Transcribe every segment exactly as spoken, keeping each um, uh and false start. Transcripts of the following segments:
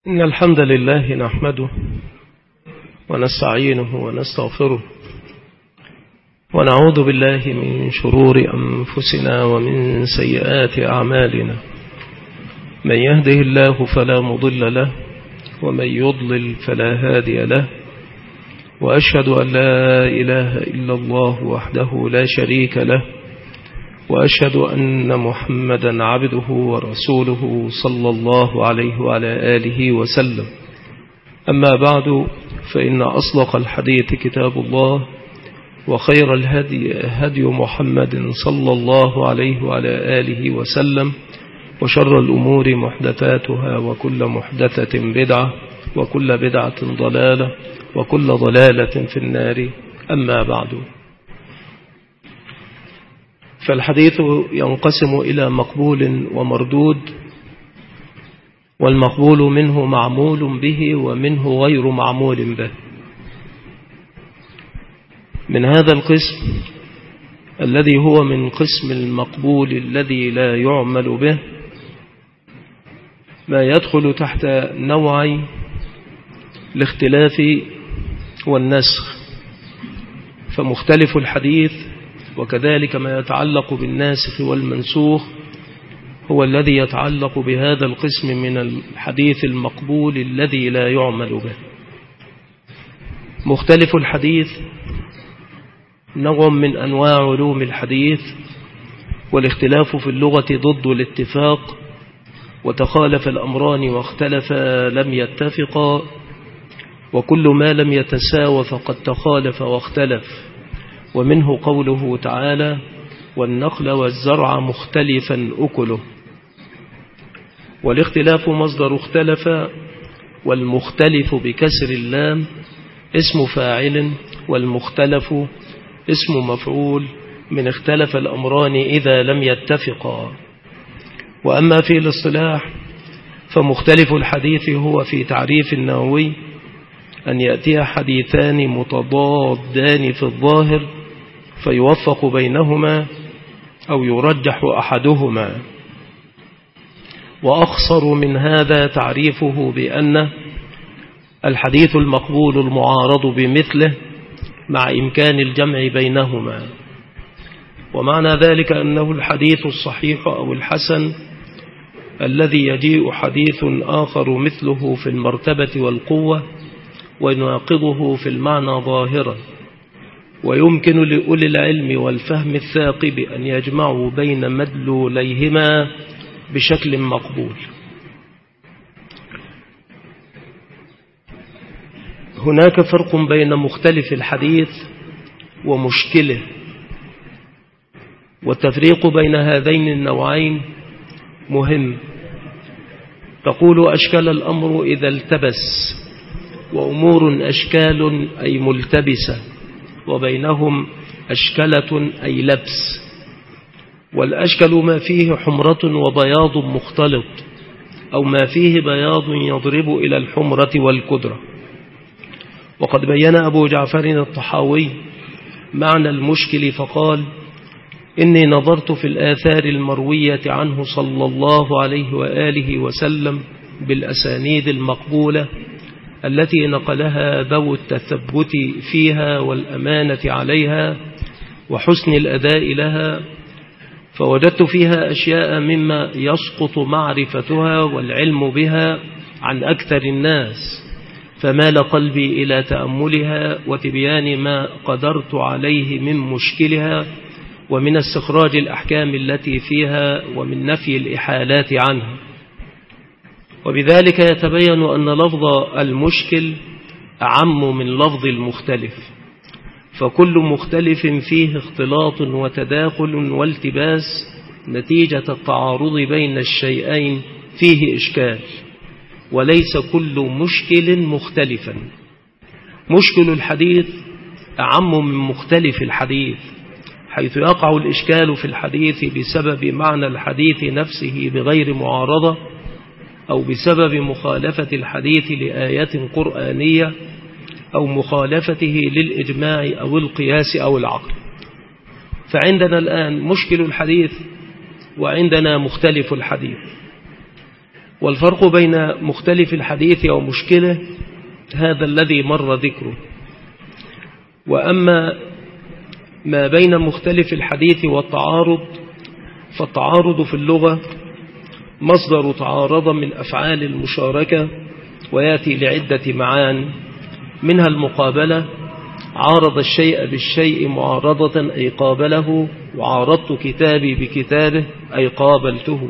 إن الحمد لله نحمده ونستعينه ونستغفره ونعوذ بالله من شرور أنفسنا ومن سيئات أعمالنا. من يهده الله فلا مضل له ومن يضلل فلا هادي له، وأشهد أن لا إله إلا الله وحده لا شريك له، وأشهد أن محمدا عبده ورسوله صلى الله عليه وعلى آله وسلم. أما بعد، فإن أصدق الحديث كتاب الله، وخير الهدي هدي محمد صلى الله عليه وعلى آله وسلم، وشر الأمور محدثاتها، وكل محدثة بدعة، وكل بدعة ضلالة، وكل ضلالة في النار. أما بعد، فالحديث ينقسم إلى مقبول ومردود، والمقبول منه معمول به ومنه غير معمول به. من هذا القسم الذي هو من قسم المقبول الذي لا يعمل به ما يدخل تحت نوعي الاختلاف والنسخ، فمختلف الحديث وكذلك ما يتعلق بالناسخ والمنسوخ هو الذي يتعلق بهذا القسم من الحديث المقبول الذي لا يعمل به. مختلف الحديث نوع من أنواع علوم الحديث، والاختلاف في اللغة ضد الاتفاق، وتخالف الأمران واختلفا لم يتفقا، وكل ما لم يتساوى فقد تخالف واختلف. ومنه قوله تعالى: والنخل والزرع مختلفا أكله. والاختلاف مصدر اختلف، والمختلف بكسر اللام اسم فاعل، والمختلف اسم مفعول من اختلف الأمران إذا لم يتفقا. وأما في الاصطلاح فمختلف الحديث هو في تعريف النووي أن يأتي حديثان متضادان في الظاهر فيوفق بينهما أو يرجح أحدهما. وأخصر من هذا تعريفه بأن الحديث المقبول المعارض بمثله مع إمكان الجمع بينهما. ومعنى ذلك أنه الحديث الصحيح أو الحسن الذي يجيء حديث آخر مثله في المرتبة والقوة ويناقضه في المعنى ظاهرا، ويمكن لأولي العلم والفهم الثاقب أن يجمعوا بين مدلوليهما بشكل مقبول. هناك فرق بين مختلف الحديث ومشكله، والتفريق بين هذين النوعين مهم. تقول: أشكال الأمر إذا التبس، وأمور أشكال أي ملتبسة، وبينهم أشكلة أي لبس. والأشكل ما فيه حمرة وبياض مختلط، أو ما فيه بياض يضرب إلى الحمرة والكدرة. وقد بين أبو جعفر الطحاوي معنى المشكل فقال: إني نظرت في الآثار المروية عنه صلى الله عليه وآله وسلم بالأسانيد المقبولة التي نقلها ذو التثبت فيها والأمانة عليها وحسن الأداء لها، فوجدت فيها أشياء مما يسقط معرفتها والعلم بها عن أكثر الناس، فمال قلبي إلى تأملها وتبيان ما قدرت عليه من مشكلها، ومن استخراج الأحكام التي فيها، ومن نفي الإحالات عنها. وبذلك يتبين أن لفظ المشكل أعم من لفظ المختلف، فكل مختلف فيه اختلاط وتداخل والتباس نتيجة التعارض بين الشيئين فيه إشكال، وليس كل مشكل مختلفا. مشكل الحديث أعم من مختلف الحديث، حيث يقع الإشكال في الحديث بسبب معنى الحديث نفسه بغير معارضة، أو بسبب مخالفة الحديث لآية قرآنية، أو مخالفته للإجماع أو القياس أو العقل. فعندنا الآن مشكل الحديث، وعندنا مختلف الحديث. والفرق بين مختلف الحديث ومشكله هذا الذي مر ذكره. وأما ما بين مختلف الحديث والتعارض، فالتعارض في اللغة مصدر تعارض من أفعال المشاركة، ويأتي لعدة معان، منها المقابلة، عارض الشيء بالشيء معارضة أي قابله، وعارضت كتابي بكتابه أي قابلته.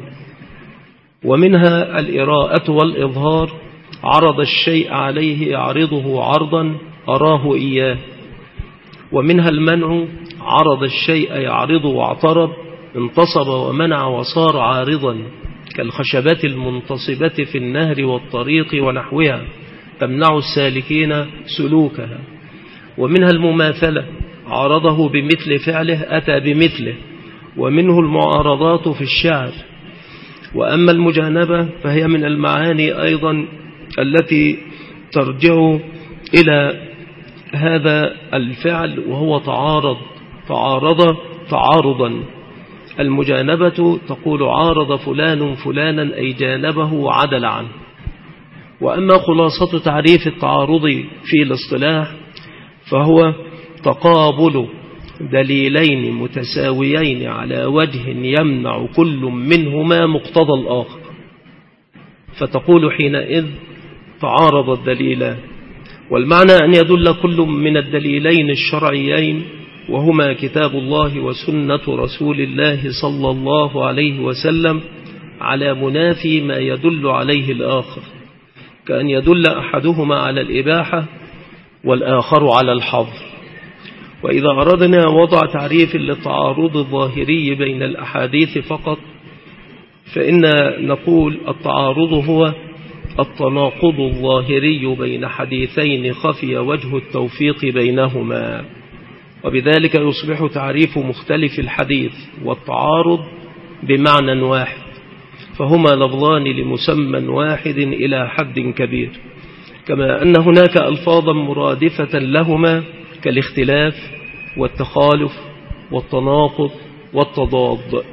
ومنها الإراءة والإظهار، عرض الشيء عليه يعرضه عرضا أراه إياه. ومنها المنع، عرض الشيء يعرضه واعترض، انتصب ومنع وصار عارضا، كالخشبات المنتصبة في النهر والطريق ونحوها تمنع السالكين سلوكها. ومنها المماثلة، عارضه بمثل فعله أتى بمثله، ومنه المعارضات في الشعر. وأما المجانبة فهي من المعاني أيضا التي ترجع إلى هذا الفعل، وهو تعارض تعارض تعارضا. المجانبة تقول عارض فلان فلانا أي جانبه وعدل عنه. وأما خلاصة تعريف التعارض في الاصطلاح فهو تقابل دليلين متساويين على وجه يمنع كل منهما مقتضى الآخر، فتقول حينئذ تعارض الدليلان. والمعنى أن يدل كل من الدليلين الشرعيين، وهما كتاب الله وسنة رسول الله صلى الله عليه وسلم، على منافي ما يدل عليه الآخر، كأن يدل أحدهما على الإباحة والآخر على الحظر. وإذا أردنا وضع تعريف للتعارض الظاهري بين الأحاديث فقط، فإن نقول التعارض هو التناقض الظاهري بين حديثين خفي وجه التوفيق بينهما، وبذلك يصبح تعريف مختلف الحديث والتعارض بمعنى واحد، فهما لفظان لمسمى واحد إلى حد كبير، كما أن هناك ألفاظا مرادفة لهما كالاختلاف والتخالف والتناقض والتضاد.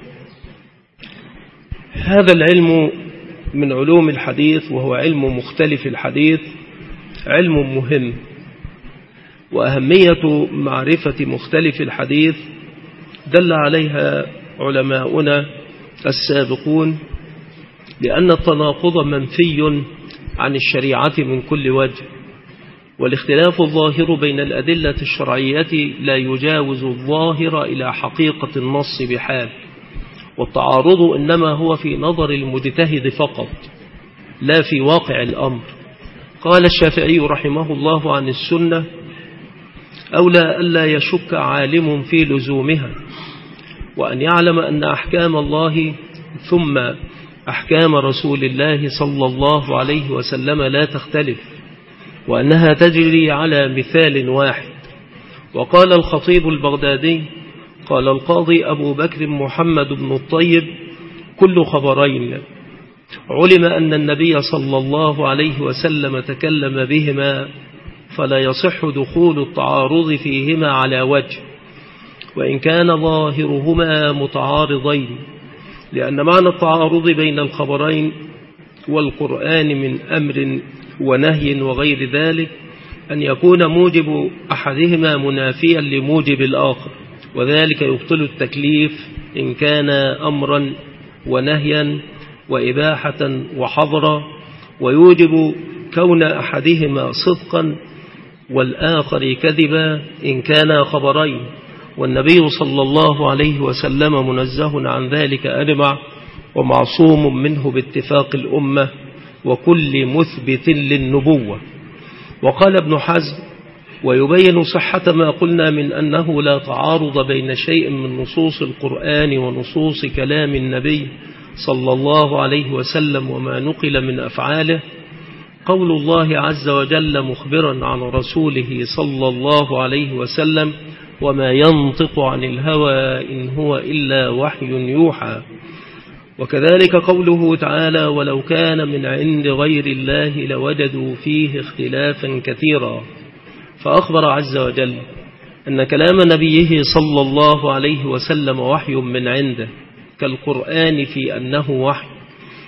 هذا العلم من علوم الحديث، وهو علم مختلف الحديث، علم مهم. وأهمية معرفة مختلف الحديث دل عليها علماؤنا السابقون، لأن التناقض منفي عن الشريعة من كل وجه، والاختلاف الظاهر بين الأدلة الشرعية لا يجاوز الظاهر إلى حقيقة النص بحال، والتعارض إنما هو في نظر المجتهد فقط لا في واقع الأمر. قال الشافعي رحمه الله عن السنة: أولى ألا يشك عالم في لزومها، وأن يعلم أن أحكام الله ثم أحكام رسول الله صلى الله عليه وسلم لا تختلف، وأنها تجري على مثال واحد. وقال الخطيب البغدادي: قال القاضي أبو بكر محمد بن الطيب: كل خبرين علم أن النبي صلى الله عليه وسلم تكلم بهما فلا يصح دخول التعارض فيهما على وجه، وإن كان ظاهرهما متعارضين، لأن معنى التعارض بين الخبرين والقرآن من أمر ونهي وغير ذلك أن يكون موجب أحدهما منافيا لموجب الآخر، وذلك يبطل التكليف إن كان أمرا ونهيا وإباحة وحظرا، ويوجب كون أحدهما صدقا والآخر كذبا إن كان خبرين، والنبي صلى الله عليه وسلم منزه عن ذلك أجمع، ومعصوم منه باتفاق الأمة وكل مثبت للنبوة. وقال ابن حزم: ويبين صحة ما قلنا من أنه لا تعارض بين شيء من نصوص القرآن ونصوص كلام النبي صلى الله عليه وسلم وما نقل من أفعاله، قول الله عز وجل مخبرا عن رسوله صلى الله عليه وسلم: وما ينطق عن الهوى إن هو إلا وحي يوحى. وكذلك قوله تعالى: ولو كان من عند غير الله لوجدوا فيه اختلافا كثيرا. فأخبر عز وجل أن كلام نبيه صلى الله عليه وسلم وحي من عنده كالقرآن في أنه وحي،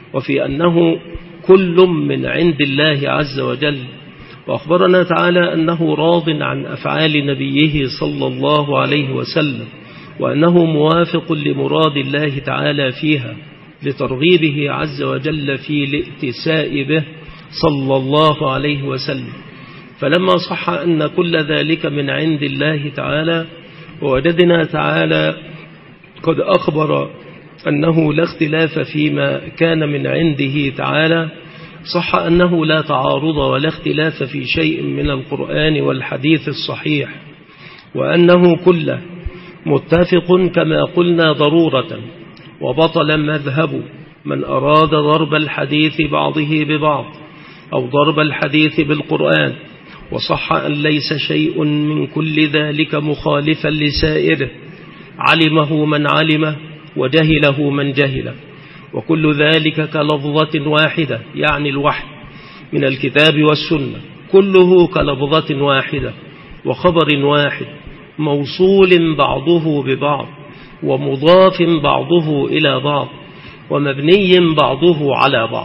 وفي أنه كل من عند الله عز وجل. وأخبرنا تعالى أنه راض عن أفعال نبيه صلى الله عليه وسلم، وأنه موافق لمراد الله تعالى فيها لترغيبه عز وجل في الائتساء به صلى الله عليه وسلم. فلما صح أن كل ذلك من عند الله تعالى، ووجدنا تعالى قد أخبر أنه لا اختلاف فيما كان من عنده تعالى، صح أنه لا تعارض ولا اختلاف في شيء من القرآن والحديث الصحيح، وأنه كله متفق كما قلنا ضرورة. وبطل مذهب من أراد ضرب الحديث بعضه ببعض أو ضرب الحديث بالقرآن، وصح أن ليس شيء من كل ذلك مخالفا لسائره، علمه من علمه وجهله من جهله، وكل ذلك كلفظة واحدة، يعني الوحي من الكتاب والسنة كله كلفظة واحدة وخبر واحد، موصول بعضه ببعض ومضاف بعضه إلى بعض ومبني بعضه على بعض.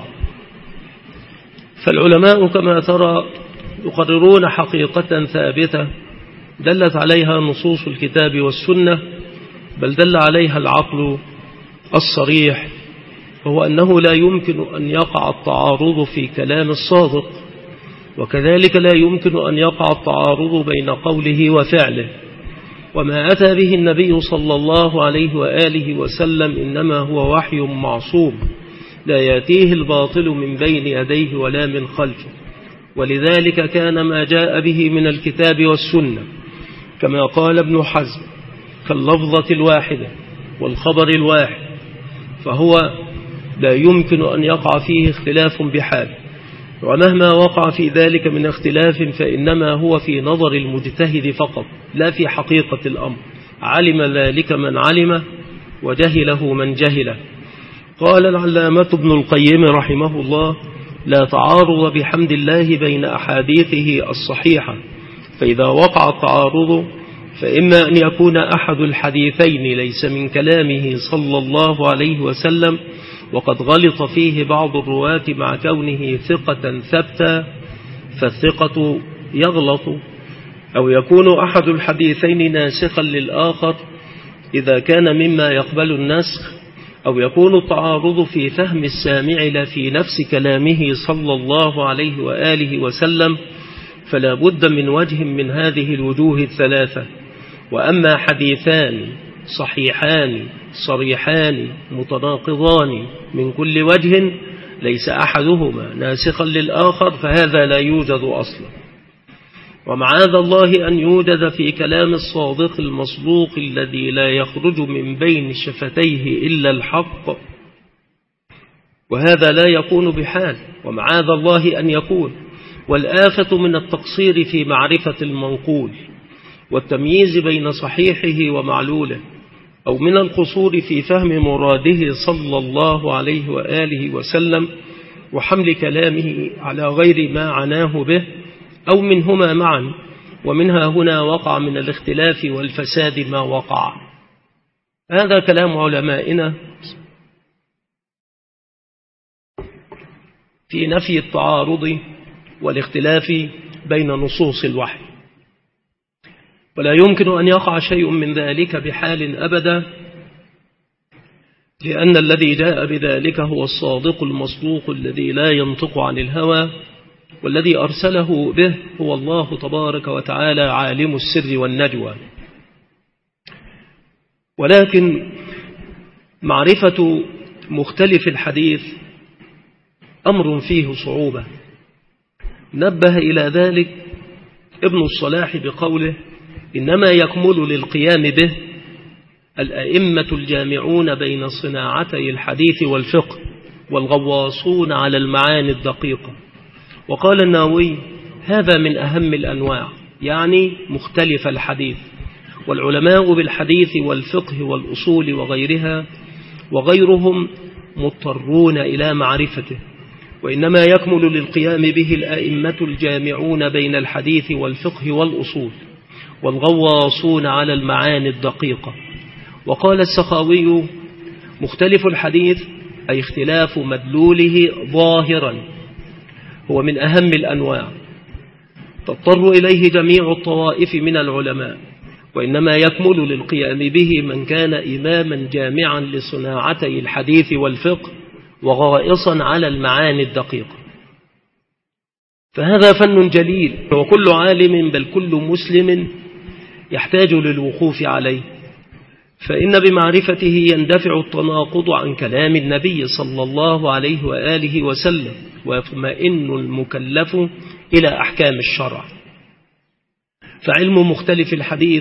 فالعلماء كما ترى يقررون حقيقة ثابتة دلت عليها نصوص الكتاب والسنة، بل دل عليها العقل الصريح، وهو أنه لا يمكن أن يقع التعارض في كلام الصادق، وكذلك لا يمكن أن يقع التعارض بين قوله وفعله. وما أتى به النبي صلى الله عليه وآله وسلم إنما هو وحي معصوم لا يأتيه الباطل من بين يديه ولا من خلفه، ولذلك كان ما جاء به من الكتاب والسنة كما قال ابن حزم كاللفظة الواحدة والخبر الواحد، فهو لا يمكن أن يقع فيه اختلاف بحال، ومهما وقع في ذلك من اختلاف فإنما هو في نظر المجتهد فقط لا في حقيقة الأمر، علم ذلك من علمه وجهله من جهله. قال العلامة ابن القيم رحمه الله: لا تعارض بحمد الله بين أحاديثه الصحيحة، فإذا وقع التعارض فإما أن يكون أحد الحديثين ليس من كلامه صلى الله عليه وسلم وقد غلط فيه بعض الرواة مع كونه ثقة ثبتا فالثقة يغلط، أو يكون أحد الحديثين ناسخا للآخر إذا كان مما يقبل النسخ، أو يكون التعارض في فهم السامع لا في نفس كلامه صلى الله عليه وآله وسلم، فلا بد من وجه من هذه الوجوه الثلاثة. وأما حديثان صحيحان صريحان متناقضان من كل وجه ليس أحدهما ناسخا للآخر فهذا لا يوجد أصلا. ومعاذ الله أن يوجد في كلام الصادق المصدوق الذي لا يخرج من بين شفتيه إلا الحق، وهذا لا يكون بحال، ومعاذ الله أن يكون. والآفة من التقصير في معرفة المنقول والتمييز بين صحيحه ومعلوله، أو من القصور في فهم مراده صلى الله عليه وآله وسلم وحمل كلامه على غير ما عناه به، أو منهما معا، ومنها هنا وقع من الاختلاف والفساد ما وقع. هذا كلام علمائنا في نفي التعارض والاختلاف بين نصوص الوحي، ولا يمكن أن يقع شيء من ذلك بحال أبدا، لأن الذي جاء بذلك هو الصادق المصدوق الذي لا ينطق عن الهوى، والذي أرسله به هو الله تبارك وتعالى عالم السر والنجوى. ولكن معرفة مختلف الحديث أمر فيه صعوبة، نبه إلى ذلك ابن الصلاح بقوله: إنما يكمل للقيام به الأئمة الجامعون بين صناعتي الحديث والفقه والغواصون على المعاني الدقيقة. وقال النووي: هذا من أهم الأنواع، يعني مختلف الحديث، والعلماء بالحديث والفقه والأصول وغيرها وغيرهم مضطرون إلى معرفته، وإنما يكمل للقيام به الأئمة الجامعون بين الحديث والفقه والأصول والغواصون على المعاني الدقيقة. وقال السخاوي: مختلف الحديث أي اختلاف مدلوله ظاهرا هو من أهم الأنواع تضطر إليه جميع الطوائف من العلماء، وإنما يكمل للقيام به من كان إماما جامعا لصناعتي الحديث والفقه وغائصا على المعاني الدقيقة. فهذا فن جليل، وكل عالم بل كل مسلم يحتاج للوقوف عليه، فإن بمعرفته يندفع التناقض عن كلام النبي صلى الله عليه وآله وسلم، ويطمئن المكلف إلى أحكام الشرع. فعلم مختلف الحديث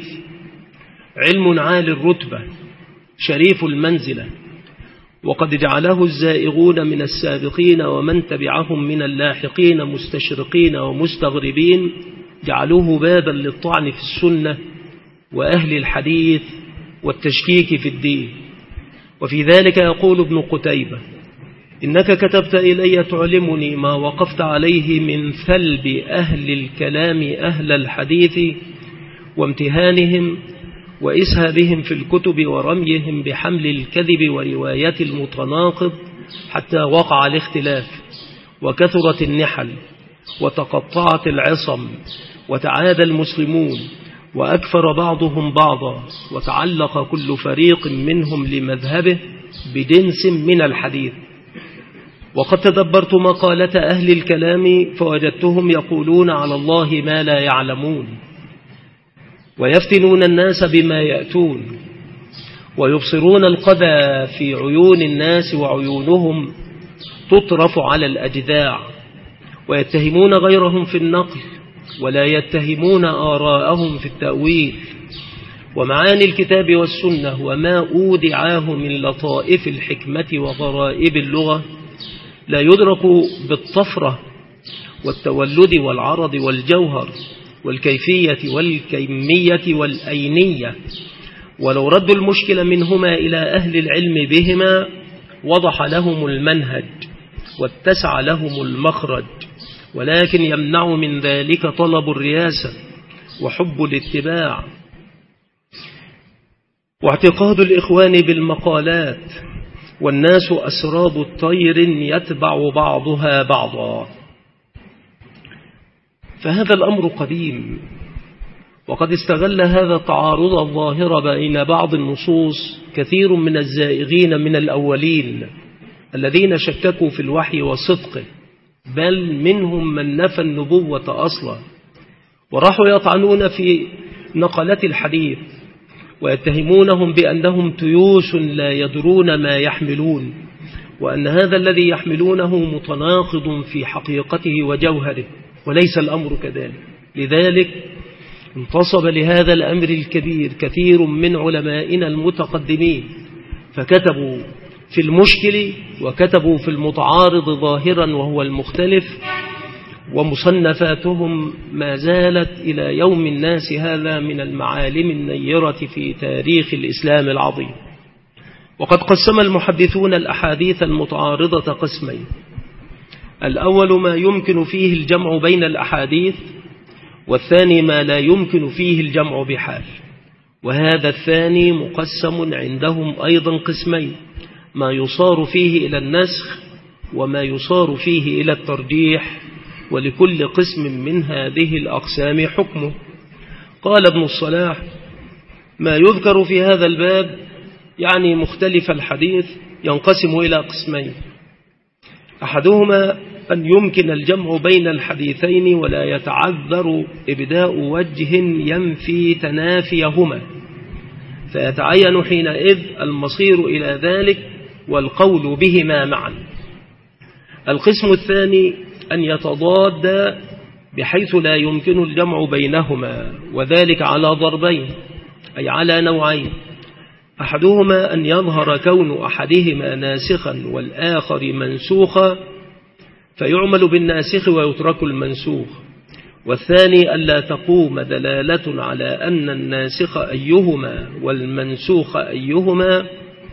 علم عالي الرتبة شريف المنزلة، وقد جعله الزائغون من السابقين ومن تبعهم من اللاحقين مستشرقين ومستغربين، جعلوه بابا للطعن في السنة وأهل الحديث والتشكيك في الدين. وفي ذلك يقول ابن قتيبة: إنك كتبت إلي تعلمني ما وقفت عليه من ثلب أهل الكلام أهل الحديث وامتهانهم وإسهابهم في الكتب ورميهم بحمل الكذب ورواية المتناقض، حتى وقع الاختلاف وكثرت النحل وتقطعت العصم وتعادى المسلمون وأكفر بعضهم بعضا، وتعلق كل فريق منهم لمذهبه بدنس من الحديث. وقد تدبرت مقالة أهل الكلام فوجدتهم يقولون على الله ما لا يعلمون، ويفتنون الناس بما يأتون، ويبصرون القذى في عيون الناس وعيونهم تطرف على الأجذاع، ويتهمون غيرهم في النقل ولا يتهمون آراءهم في التأويل. ومعاني الكتاب والسنة وما أودعاه من لطائف الحكمة وغرائب اللغة لا يدرك بالطفرة والتولد والعرض والجوهر والكيفية والكمية والأينية، ولو ردوا المشكلة منهما إلى أهل العلم بهما وضح لهم المنهج واتسع لهم المخرج، ولكن يمنع من ذلك طلب الرياسة وحب الاتباع واعتقاد الإخوان بالمقالات، والناس أسراب الطير يتبع بعضها بعضا. فهذا الأمر قديم، وقد استغل هذا التعارض الظاهر بين بعض النصوص كثير من الزائغين من الأولين الذين شككوا في الوحي وصدقه، بل منهم من نفى النبوة أصلا، وراحوا يطعنون في نقلة الحديث ويتهمونهم بأنهم تيوس لا يدرون ما يحملون، وأن هذا الذي يحملونه متناقض في حقيقته وجوهره، وليس الأمر كذلك. لذلك انتصب لهذا الأمر الكبير كثير من علمائنا المتقدمين، فكتبوا في المشكل وكتبوا في المتعارض ظاهرا وهو المختلف، ومصنفاتهم ما زالت إلى يوم الناس هذا من المعالم النيرة في تاريخ الإسلام العظيم. وقد قسم المحدثون الأحاديث المتعارضة قسمين: الأول ما يمكن فيه الجمع بين الأحاديث، والثاني ما لا يمكن فيه الجمع بحال. وهذا الثاني مقسم عندهم أيضا قسمين: ما يصار فيه إلى النسخ وما يصار فيه إلى الترجيح، ولكل قسم من هذه الأقسام حكمه. قال ابن الصلاح: ما يذكر في هذا الباب يعني مختلف الحديث ينقسم إلى قسمين: أحدهما أن يمكن الجمع بين الحديثين ولا يتعذر إبداء وجه ينفي تنافيهما، فيتعين حينئذ المصير إلى ذلك والقول بهما معا. القسم الثاني أن يتضاد بحيث لا يمكن الجمع بينهما، وذلك على ضربين، أي على نوعين: أحدهما أن يظهر كون أحدهما ناسخا والآخر منسوخا فيعمل بالناسخ ويترك المنسوخ، والثاني ألا تقوم دلالة على أن الناسخ أيهما والمنسوخ أيهما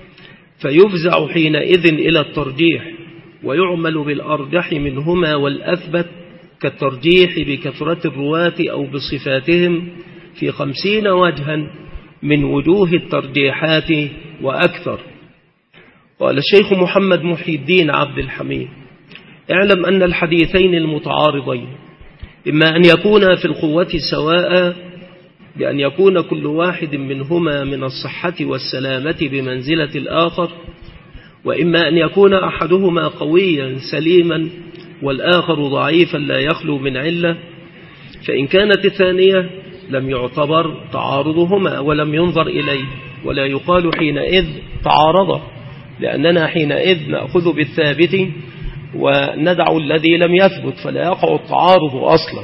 فيفزع حينئذ إلى الترجيح، ويعمل بالأرجح منهما والأثبت، كالترجيح بكثرة الرواة أو بصفاتهم في خمسين وجها من وجوه الترجيحات وأكثر. قال الشيخ محمد محي الدين عبد الحميد: اعلم أن الحديثين المتعارضين إما أن يكونا في القوة سواء بأن يكون كل واحد منهما من الصحة والسلامة بمنزلة الآخر، وإما أن يكون أحدهما قويا سليما والآخر ضعيفا لا يخلو من علة. فإن كانت الثانية لم يعتبر تعارضهما ولم ينظر إليه، ولا يقال حينئذ تعارضا، لأننا حينئذ نأخذ بالثابت وندع الذي لم يثبت، فلا يقع التعارض أصلا،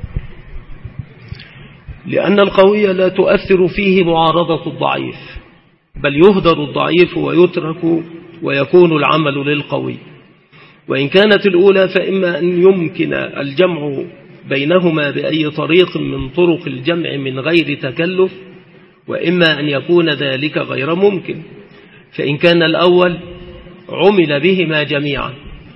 لأن القوي لا تؤثر فيه معارضة الضعيف، بل يهدر الضعيف ويترك ويكون العمل للقوي. وإن كانت الأولى فإما أن يمكن الجمع بينهما بأي طريق من طرق الجمع من غير تكلف، وإما أن يكون ذلك غير ممكن. فإن كان الأول عمل بهما جميعا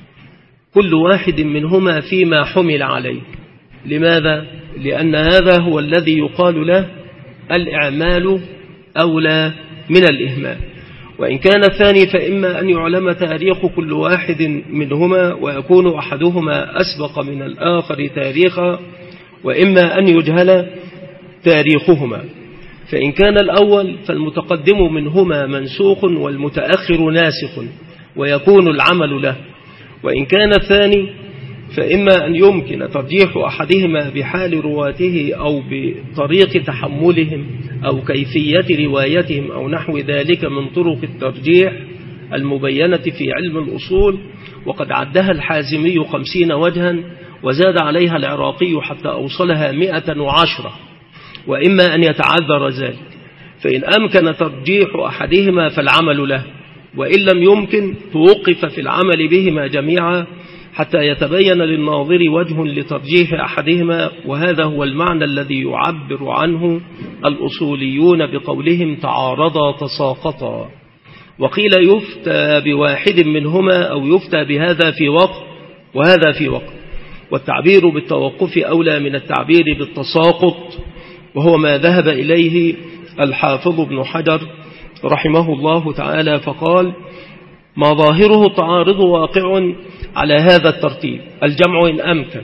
كل واحد منهما فيما حمل عليه. لماذا؟ لأن هذا هو الذي يقال له الإعمال أولى من الإهمال. وإن كان الثاني فإما أن يعلم تاريخ كل واحد منهما ويكون أحدهما أسبق من الآخر تاريخا، وإما أن يجهل تاريخهما. فإن كان الأول فالمتقدم منهما منسوخ والمتأخر ناسخ ويكون العمل له. وإن كان الثاني فإما أن يمكن ترجيح أحدهما بحال رواته أو بطريق تحملهم أو كيفية روايتهم أو نحو ذلك من طرق الترجيح المبينة في علم الأصول، وقد عدها الحازمي خمسين وجها وزاد عليها العراقي حتى أوصلها مئة وعشرة. وإما أن يتعذر ذلك، فإن أمكن ترجيح أحدهما فالعمل له، وإن لم يمكن توقف في العمل بهما جميعا حتى يتبين للناظر وجه لترجيح أحدهما. وهذا هو المعنى الذي يعبر عنه الأصوليون بقولهم تعارضا تساقطا. وقيل يفتى بواحد منهما أو يفتى بهذا في وقت وهذا في وقت، والتعبير بالتوقف أولى من التعبير بالتساقط، وهو ما ذهب إليه الحافظ ابن حجر رحمه الله تعالى، فقال: ما ظاهره التعارض واقع على هذا الترتيب: الجمع إن أمكن،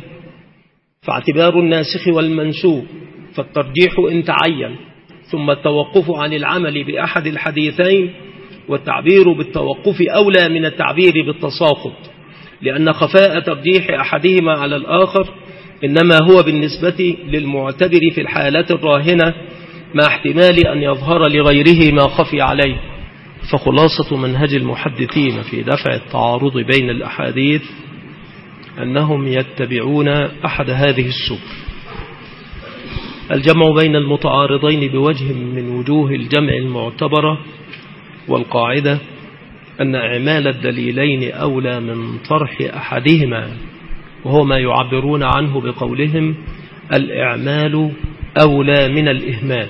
فاعتبار الناسخ والمنسوخ، فالترجيح إن تعين، ثم التوقف عن العمل بأحد الحديثين، والتعبير بالتوقف أولى من التعبير بالتساقط، لأن خفاء ترجيح أحدهما على الآخر إنما هو بالنسبة للمعتبر في الحالة الراهنة، مع احتمال أن يظهر لغيره ما خفي عليه. فخلاصة منهج المحدثين في دفع التعارض بين الأحاديث أنهم يتبعون أحد هذه السبل: الجمع بين المتعارضين بوجه من وجوه الجمع المعتبرة، والقاعدة أن إعمال الدليلين أولى من طرح أحدهما، وهو ما يعبرون عنه بقولهم الإعمال أولى من الإهمال.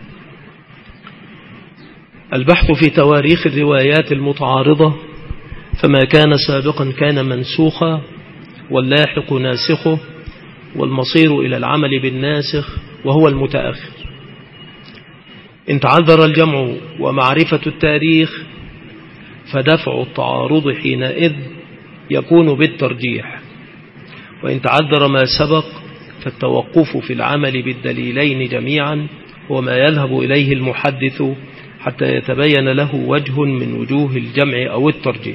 البحث في تواريخ الروايات المتعارضة، فما كان سابقا كان منسوخا، واللاحق ناسخه، والمصير إلى العمل بالناسخ وهو المتأخر. إن تعذر الجمع ومعرفة التاريخ فدفع التعارض حينئذ يكون بالترجيح، وإن تعذر ما سبق فالتوقف في العمل بالدليلين جميعا هو ما يذهب إليه المحدث حتى يتبين له وجه من وجوه الجمع أو الترجيح.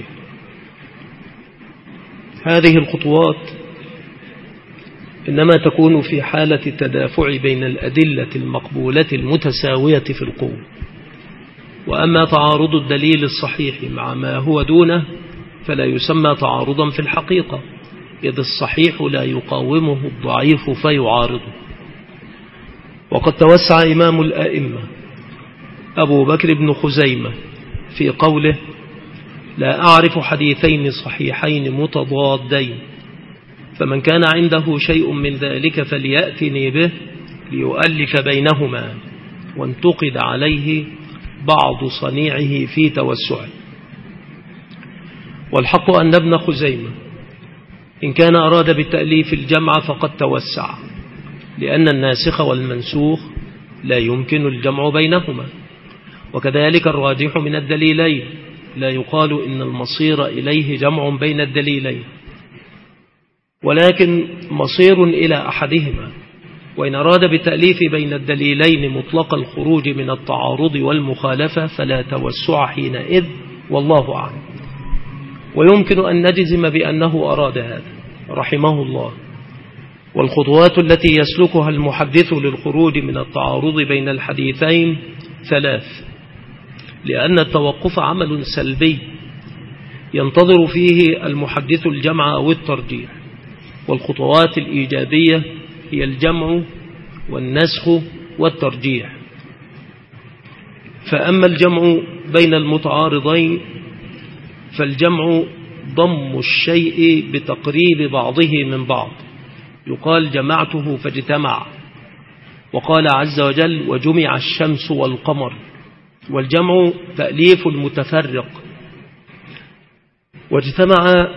هذه الخطوات إنما تكون في حالة التدافع بين الأدلة المقبولة المتساوية في القوة. وأما تعارض الدليل الصحيح مع ما هو دونه فلا يسمى تعارضا في الحقيقة، إذ الصحيح لا يقاومه الضعيف فيعارضه. وقد توسع إمام الآئمة أبو بكر بن خزيمة في قوله: لا أعرف حديثين صحيحين متضادين، فمن كان عنده شيء من ذلك فليأتني به ليؤلف بينهما، وانتقد عليه بعض صنيعه في توسعه. والحق أن ابن خزيمة إن كان أراد بالتأليف الجمع فقد توسع، لأن الناسخ والمنسوخ لا يمكن الجمع بينهما، وكذلك الراجح من الدليلين لا يقال إن المصير إليه جمع بين الدليلين، ولكن مصير إلى أحدهما. وإن أراد بالتأليف بين الدليلين مطلق الخروج من التعارض والمخالفة فلا توسع حينئذ، والله أعلم. ويمكن أن نجزم بأنه أراد هذا رحمه الله. والخطوات التي يسلكها المحدث للخروج من التعارض بين الحديثين ثلاث، لأن التوقف عمل سلبي ينتظر فيه المحدث الجمع أو الترجيح، والخطوات الإيجابية هي الجمع والنسخ والترجيح. فأما الجمع بين المتعارضين فالجمع ضم الشيء بتقريب بعضه من بعض، يقال جمعته فاجتمع، وقال عز وجل وجمع الشمس والقمر. والجمع تأليف المتفرق، واجتمع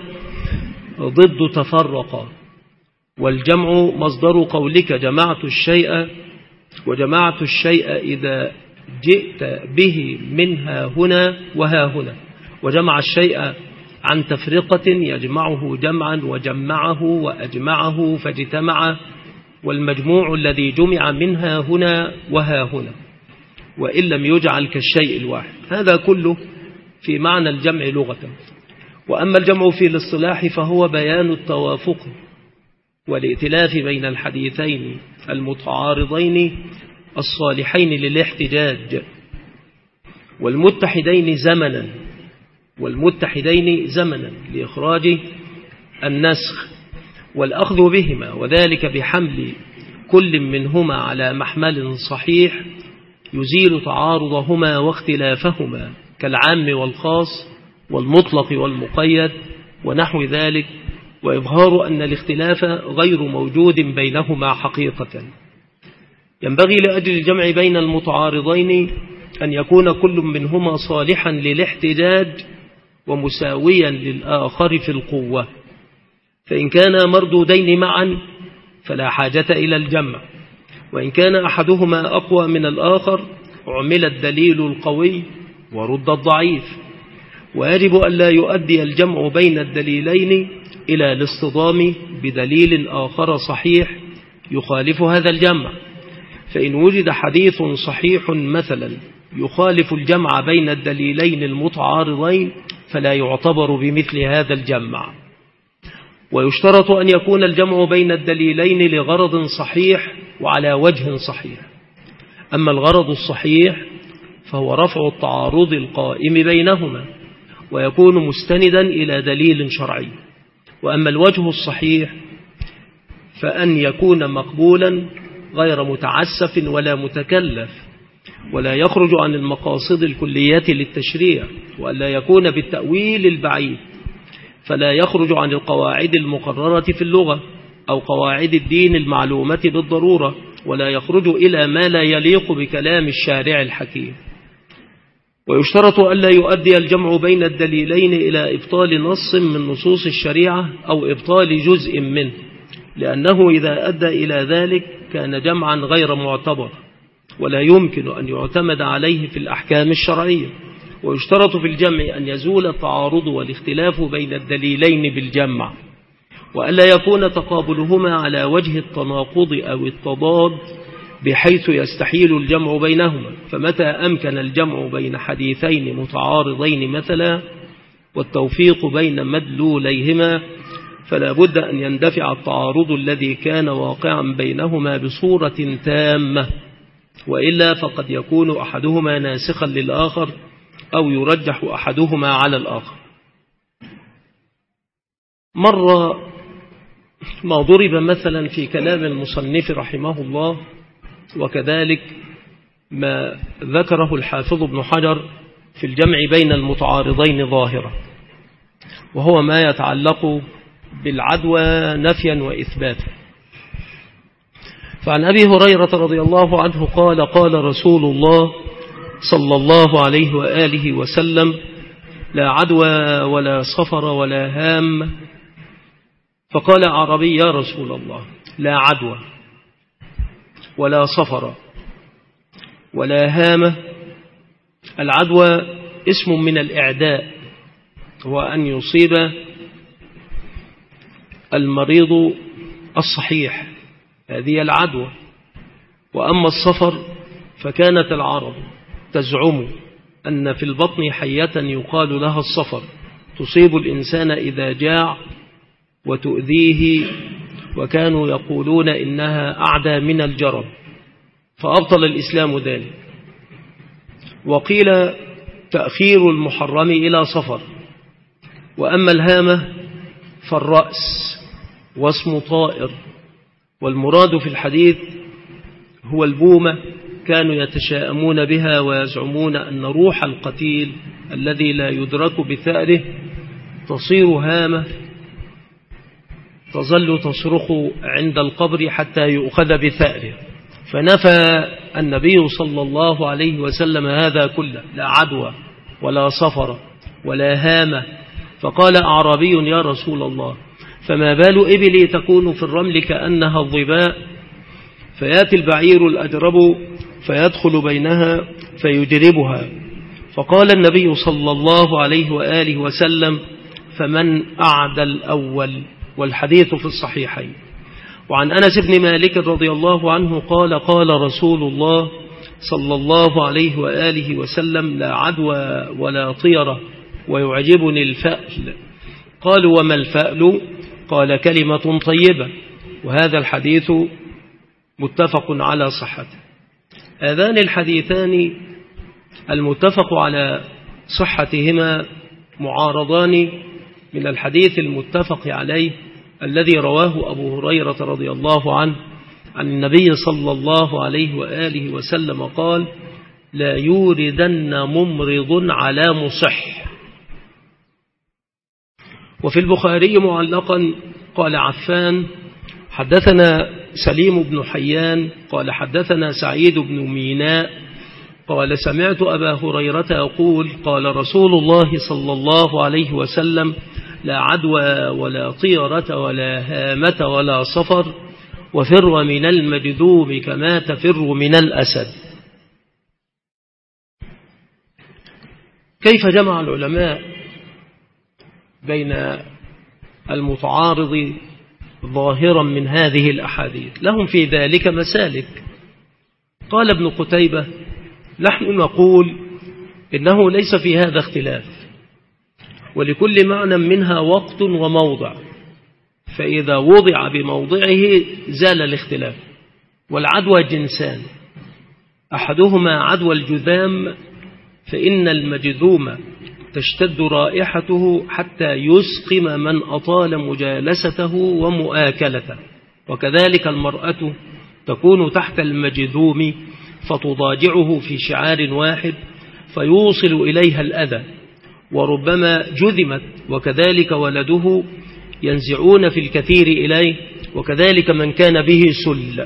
ضد تفرق. والجمع مصدر قولك جمعت الشيء، وجمعت الشيء إذا جئت به منها هنا وها هنا. وجمع الشيء عن تفرقة يجمعه جمعا وجمعه وأجمعه فاجتمع، والمجموع الذي جمع منها هنا وها هنا، وإن لم يجعل كالشيء الواحد. هذا كله في معنى الجمع لغة. وأما الجمع في الاصطلاح فهو بيان التوافق والائتلاف بين الحديثين المتعارضين الصالحين للاحتجاج، والمتحدين زمنا والمتحدين زمنا لإخراج النسخ والأخذ بهما، وذلك بحمل كل منهما على محمل صحيح يزيل تعارضهما واختلافهما، كالعام والخاص والمطلق والمقيد ونحو ذلك، وإظهار أن الاختلاف غير موجود بينهما حقيقة. ينبغي لأجل الجمع بين المتعارضين أن يكون كل منهما صالحا للاحتجاج ومساويا للآخر في القوة، فإن كانا مردودين معا فلا حاجة إلى الجمع، وإن كان أحدهما أقوى من الآخر عمل الدليل القوي ورد الضعيف. ويجب أن لا يؤدي الجمع بين الدليلين إلى الاصطدام بدليل آخر صحيح يخالف هذا الجمع. فإن وجد حديث صحيح مثلا يخالف الجمع بين الدليلين المتعارضين فلا يعتبر بمثل هذا الجمع. ويشترط أن يكون الجمع بين الدليلين لغرض صحيح وعلى وجه صحيح. أما الغرض الصحيح فهو رفع التعارض القائم بينهما ويكون مستندا إلى دليل شرعي. وأما الوجه الصحيح فأن يكون مقبولا غير متعسف ولا متكلف، ولا يخرج عن المقاصد الكلية للتشريع، وألا يكون بالتأويل البعيد، فلا يخرج عن القواعد المقررة في اللغة أو قواعد الدين المعلومة بالضرورة، ولا يخرج إلى ما لا يليق بكلام الشارع الحكيم. ويشترط ألا يؤدي الجمع بين الدليلين إلى إبطال نص من نصوص الشريعة أو إبطال جزء منه، لأنه إذا أدى إلى ذلك كان جمعا غير معتبر ولا يمكن أن يعتمد عليه في الأحكام الشرعية. ويشترط في الجمع أن يزول التعارض والاختلاف بين الدليلين بالجمع، وألا يكون تقابلهما على وجه التناقض أو التضاد بحيث يستحيل الجمع بينهما. فمتى أمكن الجمع بين حديثين متعارضين مثلا والتوفيق بين مدلوليهما فلا بد أن يندفع التعارض الذي كان واقعا بينهما بصورة تامة، وإلا فقد يكون أحدهما ناسخا للآخر أو يرجح أحدهما على الآخر. مرة ما ضرب مثلا في كلام المصنف رحمه الله، وكذلك ما ذكره الحافظ ابن حجر في الجمع بين المتعارضين ظاهرة، وهو ما يتعلق بالعدوى نفيا وإثباتا. فعن أبي هريرة رضي الله عنه قال قال رسول الله صلى الله عليه وآله وسلم لا عدوى ولا صفر ولا هام. فقال أعرابي يا رسول الله لا عدوى ولا صفر ولا هامة. العدوى اسم من الإعداء، هو أن يصيب المريض الصحيح، هذه العدوى. وأما الصفر فكانت العرب تزعم أن في البطن حية يقال لها الصفر، تصيب الإنسان إذا جاع وتؤذيه، وكانوا يقولون إنها أعدى من الجرب، فأبطل الإسلام ذلك. وقيل تأخير المحرم إلى صفر. وأما الهامة فالرأس واسم طائر، والمراد في الحديث هو البومة، كانوا يتشاءمون بها ويزعمون أن روح القتيل الذي لا يدرك بثأره تصير هامة تظل تصرخ عند القبر حتى يؤخذ بثأره. فنفى النبي صلى الله عليه وسلم هذا كله، لا عدوى ولا صفر ولا هامة. فقال أعرابي يا رسول الله فما بال إبلي تكون في الرمل كأنها الظباء، فيأتي البعير الأجرب فيدخل بينها فيجربها. فقال النبي صلى الله عليه وآله وسلم فمن أعدى الأول، والحديث في الصحيحين. وعن أنس بن مالك رضي الله عنه قال قال رسول الله صلى الله عليه وآله وسلم لا عدوى ولا طيرة ويعجبني الفأل. قالوا وما الفأل؟ قال كلمة طيبة. وهذا الحديث متفق على صحته. هذان الحديثان المتفق على صحتهما معارضان من الحديث المتفق عليه الذي رواه أبو هريرة رضي الله عنه عن النبي صلى الله عليه وآله وسلم قال لا يوردن ممرض على مصح. وفي البخاري معلقا قال عفان حدثنا سليم بن حيان قال حدثنا سعيد بن ميناء قال سمعت أبا هريرة يقول قال رسول الله صلى الله عليه وسلم لا عدوى ولا طيرة ولا هامة ولا صفر، وفر من المجذوم كما تفر من الأسد. كيف جمع العلماء بين المتعارض ظاهرا من هذه الأحاديث؟ لهم في ذلك مسالك. قال ابن قتيبة نحن نقول إنه ليس في هذا اختلاف، ولكل معنى منها وقت وموضع، فإذا وضع بموضعه زال الاختلاف. والعدوى جنسان، أحدهما عدوى الجذام، فإن المجذوم تشتد رائحته حتى يسقم من أطال مجالسته ومؤاكلته، وكذلك المرأة تكون تحت المجذوم فتضاجعه في شعار واحد فيوصل إليها الأذى، وربما جذمت، وكذلك ولده ينزعون في الكثير إليه، وكذلك من كان به سل.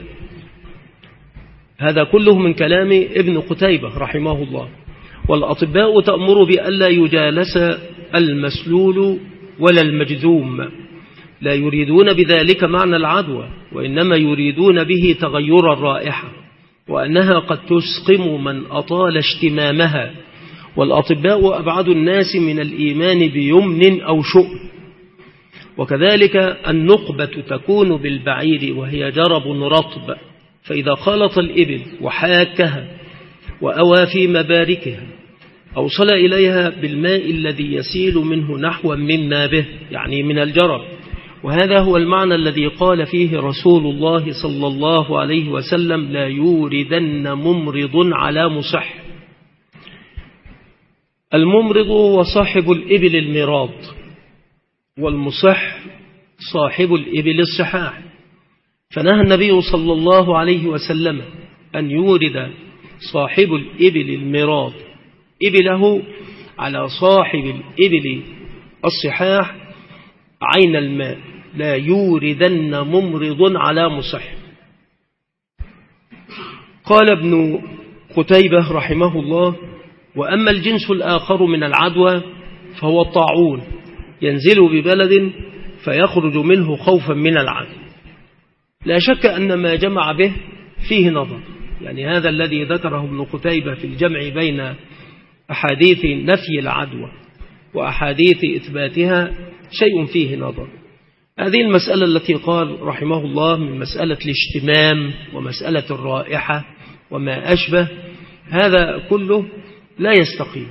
هذا كله من كلام ابن قتيبة رحمه الله. والأطباء تأمر بألا يجالس المسلول ولا المجذوم، لا يريدون بذلك معنى العدوى، وإنما يريدون به تغير الرائحة، وأنها قد تسقم من أطال اشتمامها. والأطباء أبعد الناس من الإيمان بيمن أو شؤم. وكذلك النقبة تكون بالبعير وهي جرب رطب، فإذا خلط الإبل وحاكها وأوى في مباركها أوصل إليها بالماء الذي يسيل منه نحو مما به، يعني من الجرب. وهذا هو المعنى الذي قال فيه رسول الله صلى الله عليه وسلم لا يوردن ممرض على مصح. الممرض وصاحب الإبل المراض، والمصح صاحب الإبل الصحاح. فنهى النبي صلى الله عليه وسلم أن يورد صاحب الإبل المراض إبله على صاحب الإبل الصحاح عين الماء، لا يوردن ممرض على مصح. قال ابن قتيبة رحمه الله وأما الجنس الآخر من العدوى فهو الطاعون، ينزل ببلد فيخرج منه خوفا من العدوى. لا شك أن ما جمع به فيه نظر، يعني هذا الذي ذكره ابن قتيبة في الجمع بين أحاديث نفي العدوى وأحاديث إثباتها شيء فيه نظر. هذه المسألة التي قال رحمه الله من مسألة الاشتمام ومسألة الرائحة وما أشبه، هذا كله لا يستقيم.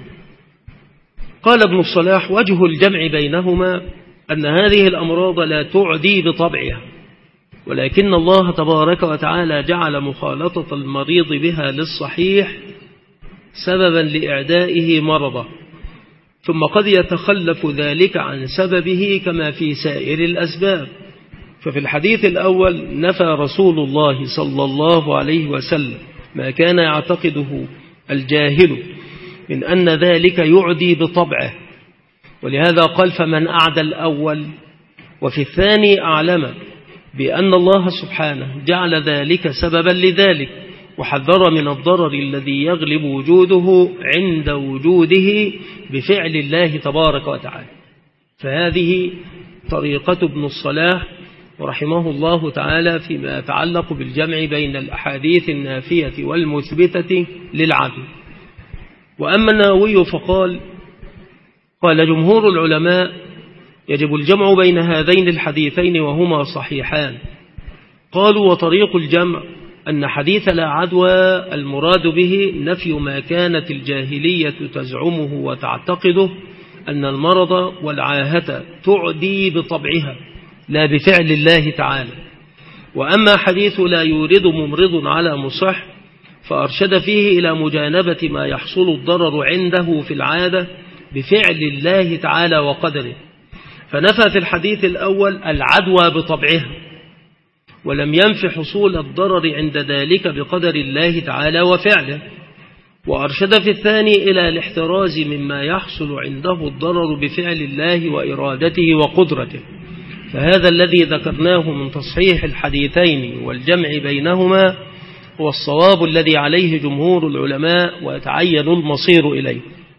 قال ابن الصلاح: وجه الجمع بينهما أن هذه الأمراض لا تعدي بطبعها، ولكن الله تبارك وتعالى جعل مخالطة المريض بها للصحيح سببا لإعدائه مرضه، ثم قد يتخلف ذلك عن سببه كما في سائر الأسباب. ففي الحديث الأول نفى رسول الله صلى الله عليه وسلم ما كان يعتقده الجاهل من أن ذلك يعدي بطبعه، ولهذا قال: فمن أعدى الأول. وفي الثاني أعلم بأن الله سبحانه جعل ذلك سببا لذلك، وحذر من الضرر الذي يغلب وجوده عند وجوده بفعل الله تبارك وتعالى. فهذه طريقة ابن الصلاح ورحمه الله تعالى فيما يتعلق بالجمع بين الأحاديث النافية والمثبتة للعدو. وأما النووي فقال: قال جمهور العلماء: يجب الجمع بين هذين الحديثين وهما صحيحان. قالوا: وطريق الجمع أن حديث لا عدوى المراد به نفي ما كانت الجاهلية تزعمه وتعتقده أن المرض والعاهة تعدي بطبعها لا بفعل الله تعالى. وأما حديث لا يورد ممرض على مصح فأرشد فيه إلى مجانبة ما يحصل الضرر عنده في العادة بفعل الله تعالى وقدره، فنفى في الحديث الأول العدوى بطبعها، ولم ينف حصول الضرر عند ذلك بقدر الله تعالى وفعله. وأرشد في الثاني إلى الاحتراز مما يحصل عنده الضرر بفعل الله وإرادته وقدرته. فهذا الذي ذكرناه من تصحيح الحديثين والجمع بينهما هو الصواب الذي عليه جمهور العلماء ويتعين المصير إليه.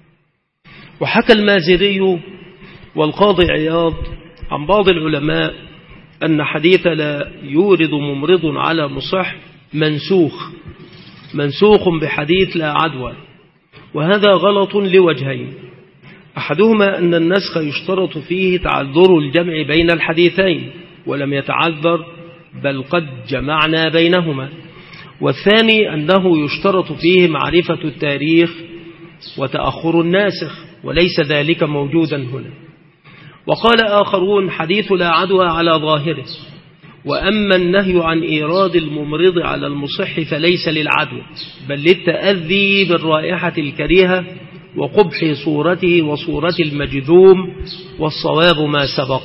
وحكى المازري والقاضي عياض عن بعض العلماء أن حديث لا يورد ممرض على مصح منسوخ منسوخ بحديث لا عدوى، وهذا غلط لوجهين: أحدهما أن النسخ يشترط فيه تعذر الجمع بين الحديثين ولم يتعذر، بل قد جمعنا بينهما. والثاني أنه يشترط فيه معرفة التاريخ وتأخر الناسخ، وليس ذلك موجودا هنا. وقال آخرون: حديث لا عدوى على ظاهره، وأما النهي عن إيراد الممرض على المصح فليس للعدوى بل للتأذي بالرائحة الكريهة وقبح صورته وصورة المجذوم، والصواب ما سبق.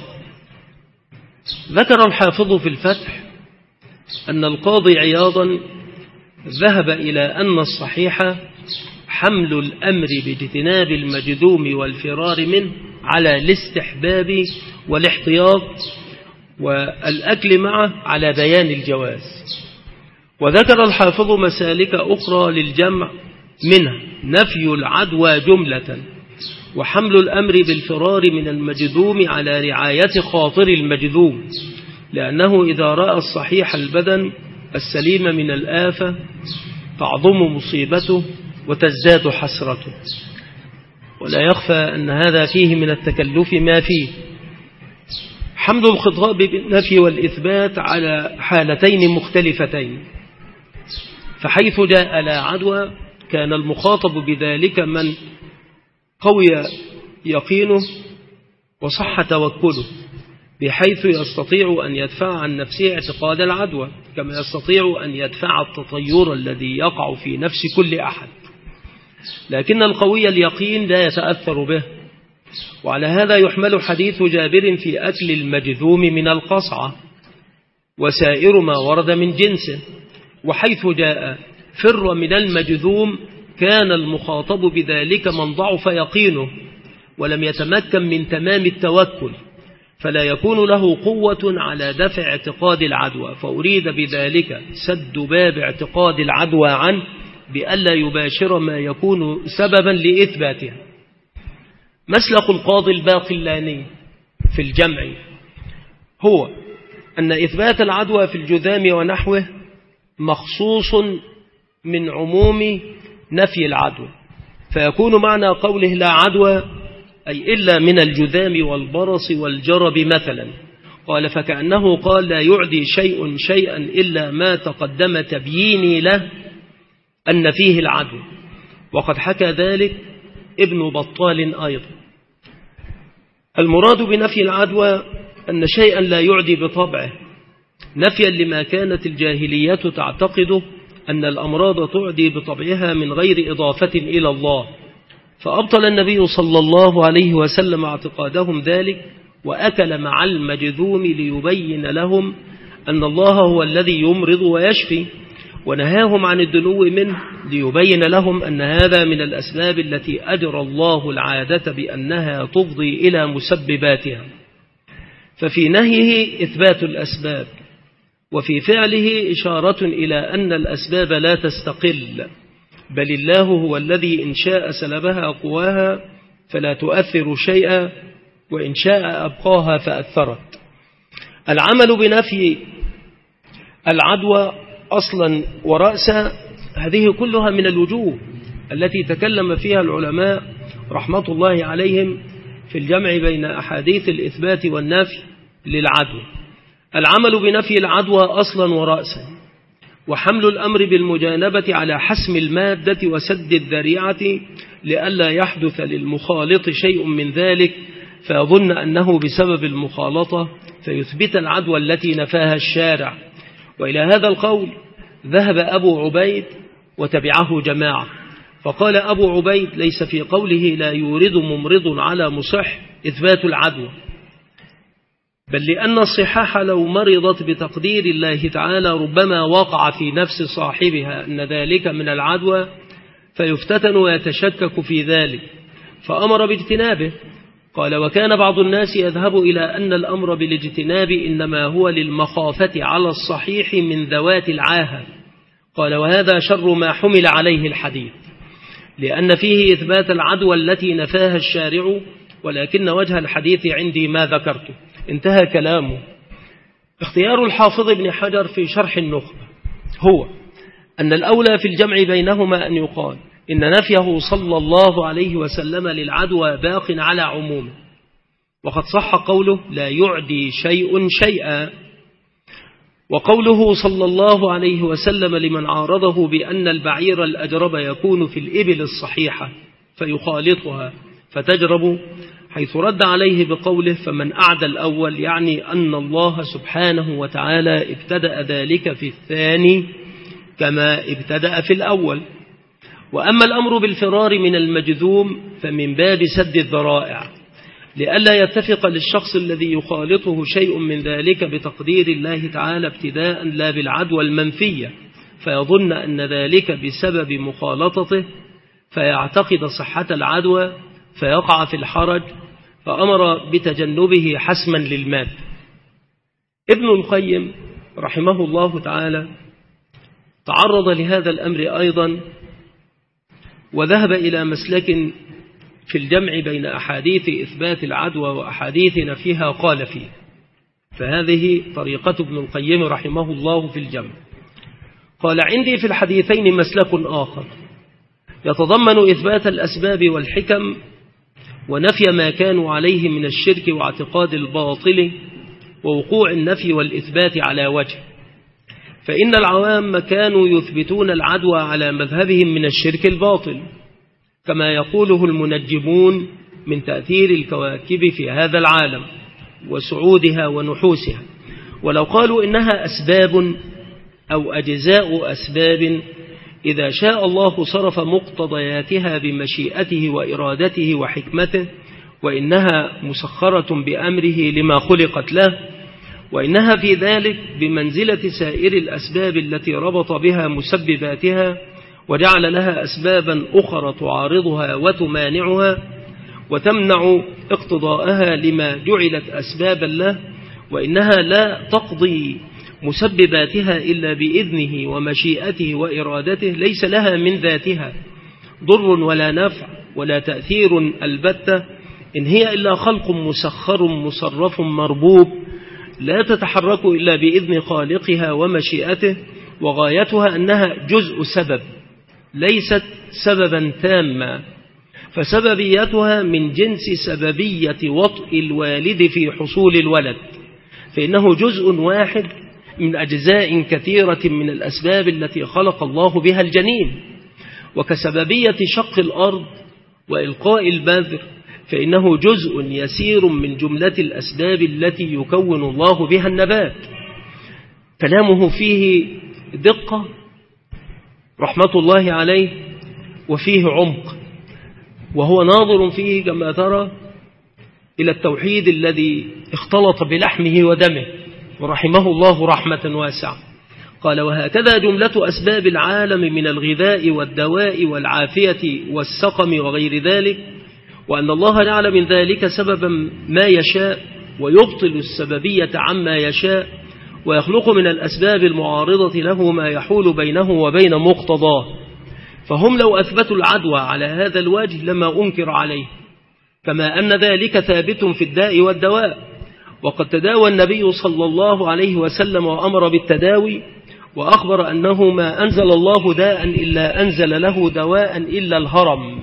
ذكر الحافظ في الفتح أن القاضي عياضا ذهب إلى أن الصحيح حمل الأمر باجتناب المجذوم والفرار منه على الاستحباب والاحتياط، والأكل معه على بيان الجواز. وذكر الحافظ مسالك أخرى للجمع، منها نفي العدوى جملة، وحمل الأمر بالفرار من المجذوم على رعاية خاطر المجذوم، لأنه إذا رأى الصحيح البدن السليم من الآفة تعظم مصيبته وتزداد حسرته. ولا يخفى أن هذا فيه من التكلف ما فيه. حمل الخطاب بالنفي والإثبات على حالتين مختلفتين، فحيث جاء لا عدوى كان المخاطب بذلك من قوي يقينه وصح توكله، بحيث يستطيع أن يدفع عن نفسه اعتقاد العدوى كما يستطيع أن يدفع التطير الذي يقع في نفس كل أحد. لكن القوي اليقين لا يتأثر به. وعلى هذا يحمل حديث جابر في أكل المجذوم من القصعة وسائر ما ورد من جنسه. وحيث جاء فر من المجذوم كان المخاطب بذلك من ضعف يقينه ولم يتمكن من تمام التوكل، فلا يكون له قوة على دفع اعتقاد العدوى، فأريد بذلك سد باب اعتقاد العدوى عنه بألا يباشر ما يكون سببا لإثباتها. مسلك القاضي الباقلاني في الجمع هو أن إثبات العدوى في الجذام ونحوه مخصوص من عموم نفي العدوى، فيكون معنى قوله لا عدوى أي إلا من الجذام والبرص والجرب مثلا. قال فكأنه قال لا يعدي شيء شيئا إلا ما تقدم تبييني له أن فيه العدو. وقد حكى ذلك ابن بطال أيضا. المراد بنفي العدوى أن شيئا لا يعدي بطبعه، نفيا لما كانت الجاهلية تعتقده أن الأمراض تعدي بطبعها من غير إضافة إلى الله، فأبطل النبي صلى الله عليه وسلم اعتقادهم ذلك، وأكل مع المجذوم ليبين لهم أن الله هو الذي يمرض ويشفي، ونهاهم عن الدنو منه ليبين لهم أن هذا من الأسباب التي أجرى الله العادة بأنها تفضي إلى مسبباتها. ففي نهيه إثبات الأسباب، وفي فعله إشارة إلى أن الأسباب لا تستقل، بل الله هو الذي إن شاء سلبها قواها فلا تؤثر شيئا، وإن شاء أبقاها فأثرت. العمل بنفي العدوى أصلا ورأسا هذه كلها من الوجوه التي تكلم فيها العلماء رحمة الله عليهم في الجمع بين أحاديث الإثبات والنفي للعدوى. العمل بنفي العدوى أصلا ورأسا، وحمل الأمر بالمجانبة على حسم المادة وسد الذريعة لئلا يحدث للمخالط شيء من ذلك فيظن أنه بسبب المخالطة فيثبت العدوى التي نفاها الشارع. وإلى هذا القول ذهب أبو عبيد وتبعه جماعة، فقال أبو عبيد ليس في قوله لا يورد ممرض على مصح إثبات العدوى، بل لأن الصحاح لو مرضت بتقدير الله تعالى ربما وقع في نفس صاحبها أن ذلك من العدوى فيفتتن ويتشكك في ذلك فأمر باجتنابه. قال وكان بعض الناس يذهب إلى أن الأمر بالاجتناب إنما هو للمخافة على الصحيح من ذوات العاهة. قال وهذا شر ما حمل عليه الحديث، لأن فيه إثبات العدوى التي نفاها الشارع، ولكن وجه الحديث عندي ما ذكرته. انتهى كلامه. اختيار الحافظ ابن حجر في شرح النخبة هو أن الأولى في الجمع بينهما أن يقال إن نفيه صلى الله عليه وسلم للعدوى باق على عمومه، وقد صح قوله لا يعدي شيء شيئا، وقوله صلى الله عليه وسلم لمن عارضه بأن البعير الأجرب يكون في الإبل الصحيحة فيخالطها فتجرب، حيث رد عليه بقوله فمن أعدى الأول، يعني أن الله سبحانه وتعالى ابتدأ ذلك في الثاني كما ابتدأ في الأول. وأما الأمر بالفرار من المجذوم فمن باب سد الذرائع، لئلا يتفق للشخص الذي يخالطه شيء من ذلك بتقدير الله تعالى ابتداء لا بالعدوى المنفية، فيظن أن ذلك بسبب مخالطته فيعتقد صحة العدوى فيقع في الحرج، فأمر بتجنبه حسما للماد. ابن القيم رحمه الله تعالى تعرض لهذا الأمر أيضا، وذهب إلى مسلك في الجمع بين أحاديث إثبات العدوى وأحاديث نفيها قال فيه، فهذه طريقة ابن القيم رحمه الله في الجمع. قال عندي في الحديثين مسلك آخر يتضمن إثبات الأسباب والحكم ونفي ما كانوا عليه من الشرك واعتقاد الباطل ووقوع النفي والإثبات على وجه. فإن العوام كانوا يثبتون العدوى على مذهبهم من الشرك الباطل، كما يقوله المنجمون من تأثير الكواكب في هذا العالم وسعودها ونحوسها. ولو قالوا إنها أسباب أو أجزاء أسباب، إذا شاء الله صرف مقتضياتها بمشيئته وإرادته وحكمته، وإنها مسخرة بأمره لما خلقت له، وإنها في ذلك بمنزلة سائر الأسباب التي ربط بها مسبباتها وجعل لها أسبابا أخرى تعارضها وتمانعها وتمنع اقتضاءها لما جعلت أسبابا له، وإنها لا تقضي مسبباتها إلا بإذنه ومشيئته وإرادته، ليس لها من ذاتها ضر ولا نفع ولا تأثير البتة، إن هي إلا خلق مسخر مصرف مربوب لا تتحرك إلا بإذن خالقها ومشيئته، وغايتها أنها جزء سبب ليست سببا تاما فسببيتها من جنس سببية وطء الوالد في حصول الولد، فإنه جزء واحد من أجزاء كثيرة من الأسباب التي خلق الله بها الجنين. وكسببية شق الأرض وإلقاء البذر، فإنه جزء يسير من جملة الأسباب التي يكون الله بها النبات. كلامه فيه دقة رحمة الله عليه، وفيه عمق، وهو ناظر فيه كما ترى إلى التوحيد الذي اختلط بلحمه ودمه، ورحمه الله رحمة واسعة. قال: وهكذا جملة أسباب العالم من الغذاء والدواء والعافية والسقم وغير ذلك، وأن الله جعل من ذلك سببا ما يشاء، ويبطل السببية عما يشاء، ويخلق من الأسباب المعارضة له ما يحول بينه وبين مقتضاه. فهم لو أثبتوا العدوى على هذا الوجه لما أنكر عليه، كما أن ذلك ثابت في الداء والدواء. وقد تداوى النبي صلى الله عليه وسلم وأمر بالتداوي، وأخبر أنه ما أنزل الله داء إلا أنزل له دواء إلا الهرم،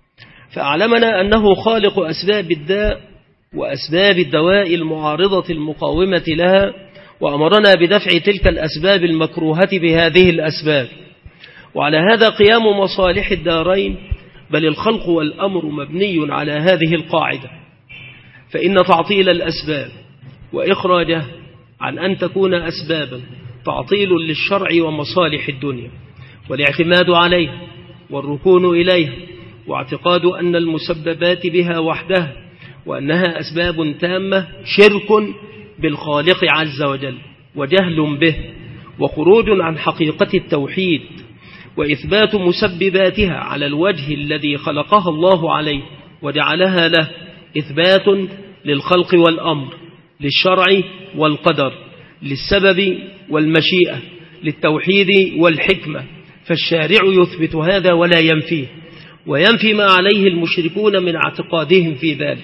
فأعلمنا أنه خالق أسباب الداء وأسباب الدواء المعارضة المقاومة لها، وأمرنا بدفع تلك الأسباب المكروهة بهذه الأسباب. وعلى هذا قيام مصالح الدارين، بل الخلق والأمر مبني على هذه القاعدة. فإن تعطيل الأسباب وإخراجها عن أن تكون أسبابا تعطيل للشرع ومصالح الدنيا، والاعتماد عليها والركون إليها، واعتقاد أن المسببات بها وحدها وأنها أسباب تامة، شرك بالخالق عز وجل وجهل به، وخروج عن حقيقة التوحيد، وإثبات مسبباتها على الوجه الذي خلقها الله عليه وجعلها له، إثبات للخلق والأمر، للشرع والقدر، للسبب والمشيئة، للتوحيد والحكمة. فالشارع يثبت هذا ولا ينفيه، وينفي ما عليه المشركون من اعتقادهم في ذلك.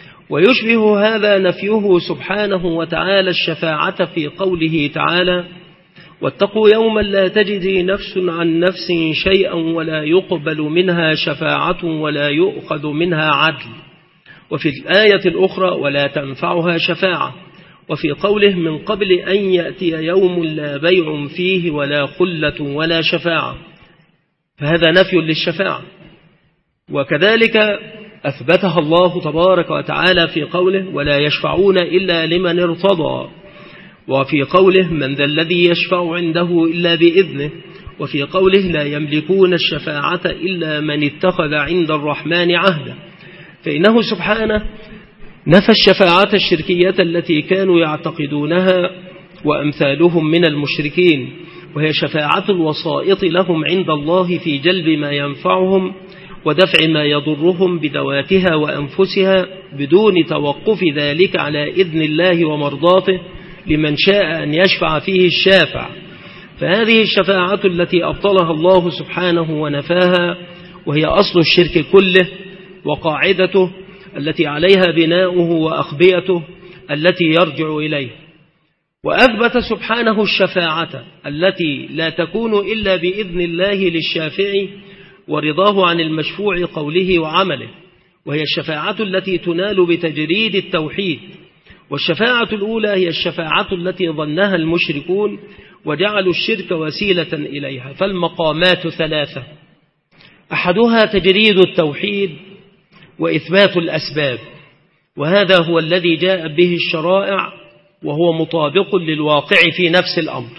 ويشبه هذا نفيه سبحانه وتعالى الشفاعة في قوله تعالى: واتقوا يوما لا تجزي نفس عن نفس شيئا ولا يقبل منها شفاعة ولا يؤخذ منها عدل. وفي الآية الأخرى: ولا تنفعها شفاعة. وفي قوله: من قبل أن يأتي يوم لا بيع فيه ولا خلة ولا شفاعة. فهذا نفي للشفاعة. وكذلك أثبتها الله تبارك وتعالى في قوله: ولا يشفعون إلا لمن ارتضى. وفي قوله: من ذا الذي يشفع عنده إلا بإذنه. وفي قوله: لا يملكون الشفاعة إلا من اتخذ عند الرحمن عهدا. فإنه سبحانه نفى الشفاعة الشركية التي كانوا يعتقدونها وأمثالهم من المشركين، وهي شفاعة الوسائط لهم عند الله في جلب ما ينفعهم ودفع ما يضرهم بذواتها وأنفسها، بدون توقف ذلك على إذن الله ومرضاته لمن شاء أن يشفع فيه الشافع. فهذه الشفاعة التي أبطلها الله سبحانه ونفاها، وهي أصل الشرك كله وقاعدته التي عليها بناؤه وأخبيته التي يرجع إليه. وأثبت سبحانه الشفاعة التي لا تكون إلا بإذن الله للشافع ورضاه عن المشفوع قوله وعمله، وهي الشفاعة التي تنال بتجريد التوحيد. والشفاعة الأولى هي الشفاعة التي ظنها المشركون وجعلوا الشرك وسيلة إليها. فالمقامات ثلاثة: أحدها تجريد التوحيد وإثبات الأسباب، وهذا هو الذي جاء به الشرائع، وهو مطابق للواقع في نفس الأمر.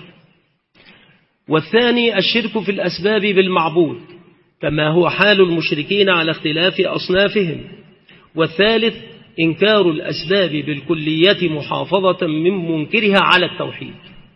والثاني الشرك في الأسباب بالمعبود، كما هو حال المشركين على اختلاف أصنافهم. والثالث إنكار الأسباب بالكلية محافظة من منكرها على التوحيد.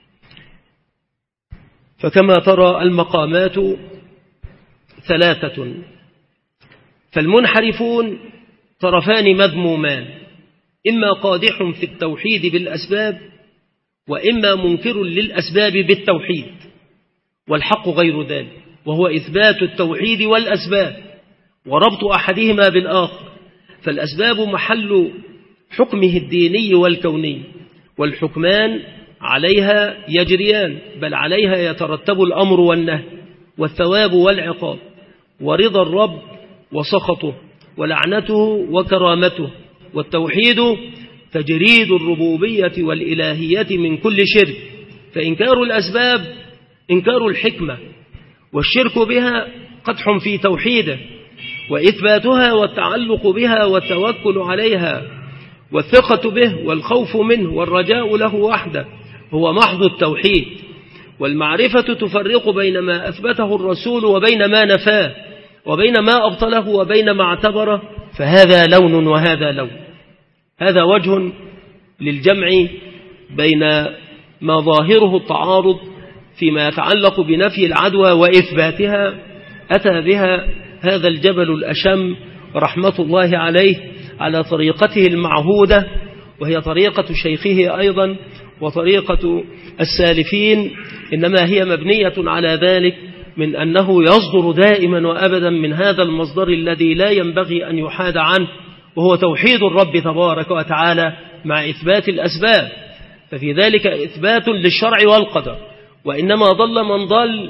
فكما ترى المقامات ثلاثة، فالمنحرفون طرفان مذمومان: إما قادح في التوحيد بالأسباب، وإما منكر للأسباب بالتوحيد، والحق غير ذلك، وهو إثبات التوحيد والأسباب وربط أحدهما بالآخر. فالأسباب محل حكمه الديني والكوني، والحكمان عليها يجريان، بل عليها يترتب الأمر والنهي والثواب والعقاب ورضا الرب وسخطه ولعنته وكرامته. والتوحيد تجريد الربوبية والإلهية من كل شرك، فإنكار الأسباب إنكار الحكمة، والشرك بها قدح في توحيده، وإثباتها والتعلق بها والتوكل عليها والثقة به والخوف منه والرجاء له وحده هو محض التوحيد. والمعرفة تفرق بين ما أثبته الرسول وبين ما نفاه، وبين ما أبطله وبين ما اعتبره، فهذا لون وهذا لون. هذا وجه للجمع بين ما ظاهره التعارض فيما يتعلق بنفي العدوى وإثباتها، أتى بها هذا الجبل الأشم رحمة الله عليه على طريقته المعهودة، وهي طريقة شيخه أيضا وطريقة السالفين، إنما هي مبنية على ذلك من أنه يصدر دائما وأبدا من هذا المصدر الذي لا ينبغي أن يحاد عنه، وهو توحيد الرب تبارك وتعالى مع إثبات الأسباب. ففي ذلك إثبات للشرع والقدر، وإنما ضل من ضل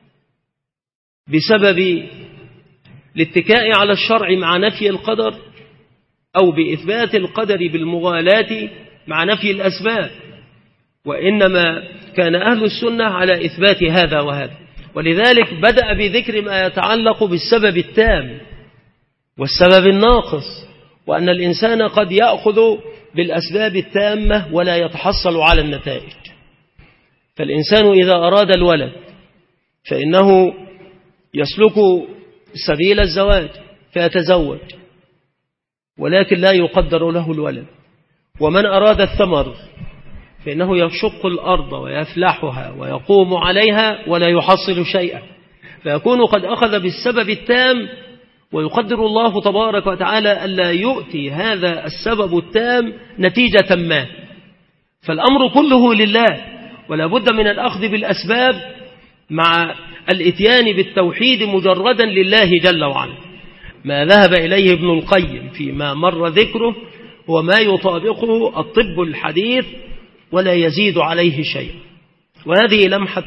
بسبب الاتكاء على الشرع مع نفي القدر، أو بإثبات القدر بالمغالاة مع نفي الأسباب. وإنما كان أهل السنة على إثبات هذا وهذا، ولذلك بدأ بذكر ما يتعلق بالسبب التام والسبب الناقص، وأن الإنسان قد يأخذ بالأسباب التامة ولا يتحصل على النتائج. فالإنسان إذا أراد الولد فإنه يسلك سبيل الزواج فيتزوج، ولكن لا يقدر له الولد. ومن أراد الثمر فإنه يشق الأرض ويفلحها ويقوم عليها ولا يحصل شيئا، فيكون قد أخذ بالسبب التام، ويقدر الله تبارك وتعالى ألا يؤتي هذا السبب التام نتيجة ما. فالأمر كله لله، ولا بد من الأخذ بالأسباب مع الإتيان بالتوحيد مجردا لله جل وعلا. ما ذهب إليه ابن القيم فيما مر ذكره هو ما يطابقه الطب الحديث ولا يزيد عليه شيء. وهذه لمحة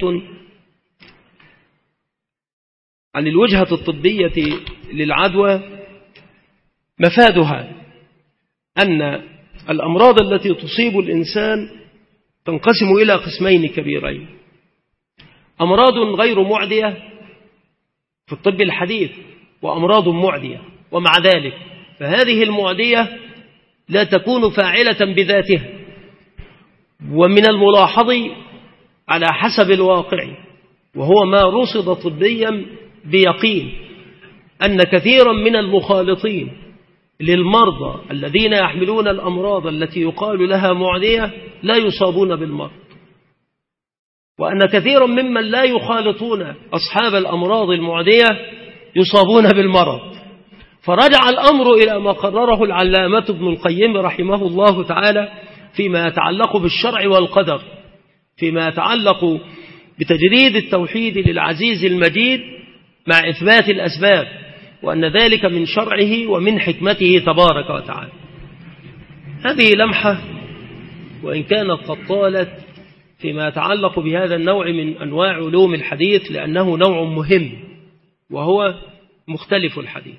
عن الوجهة الطبية للعدوى، مفادها أن الأمراض التي تصيب الإنسان تنقسم إلى قسمين كبيرين: أمراض غير معدية في الطب الحديث، وأمراض معدية. ومع ذلك فهذه المعدية لا تكون فاعلة بذاتها. ومن الملاحظ على حسب الواقع، وهو ما رصد طبيا بيقين، أن كثيرا من المخالطين للمرضى الذين يحملون الأمراض التي يقال لها معدية لا يصابون بالمرض، وأن كثيرا ممن لا يخالطون أصحاب الأمراض المعدية يصابون بالمرض. فرجع الأمر إلى ما قرره العلامة ابن القيم رحمه الله تعالى فيما يتعلق بالشرع والقدر، فيما يتعلق بتجريد التوحيد للعزيز المجيد مع إثبات الأسباب، وأن ذلك من شرعه ومن حكمته تبارك وتعالى. هذه لمحة وإن كانت قد طالت فيما يتعلق بهذا النوع من أنواع علوم الحديث، لأنه نوع مهم وهو مختلف الحديث.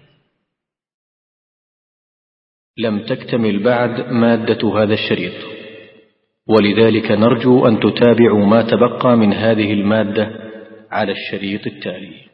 لم تكتمل بعد مادة هذا الشريط، ولذلك نرجو أن تتابعوا ما تبقى من هذه المادة على الشريط التالي.